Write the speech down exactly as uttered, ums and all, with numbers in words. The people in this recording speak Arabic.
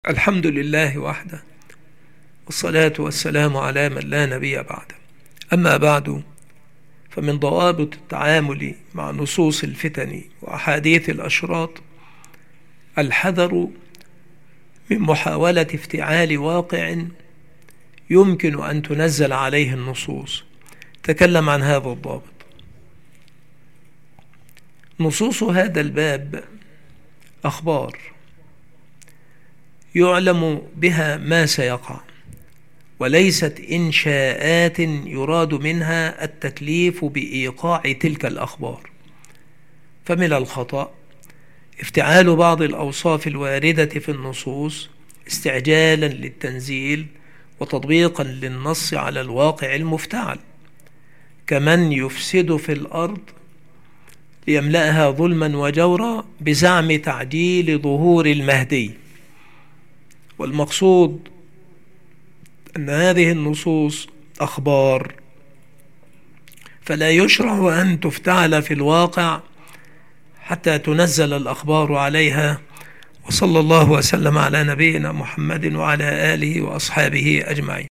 الحمد لله وحده، والصلاة والسلام على من لا نبي بعده. أما بعد، فمن ضوابط التعامل مع نصوص الفتن وأحاديث الأشراط الحذر من محاولة افتعال واقع يمكن أن تنزل عليه النصوص. تكلم عن هذا الضابط. نصوص هذا الباب أخبار يعلم بها ما سيقع، وليست إنشاءات يراد منها التكليف بإيقاع تلك الأخبار. فمن الخطأ افتعال بعض الأوصاف الواردة في النصوص استعجالا للتنزيل وتطبيقا للنص على الواقع المفتعل، كمن يفسد في الأرض ليملأها ظلما وجورا بزعم تعجيل ظهور المهدي. والمقصود أن هذه النصوص أخبار، فلا يشرع أن تفتعل في الواقع حتى تنزل الأخبار عليها. وصلى الله وسلم على نبينا محمد وعلى آله وأصحابه أجمعين.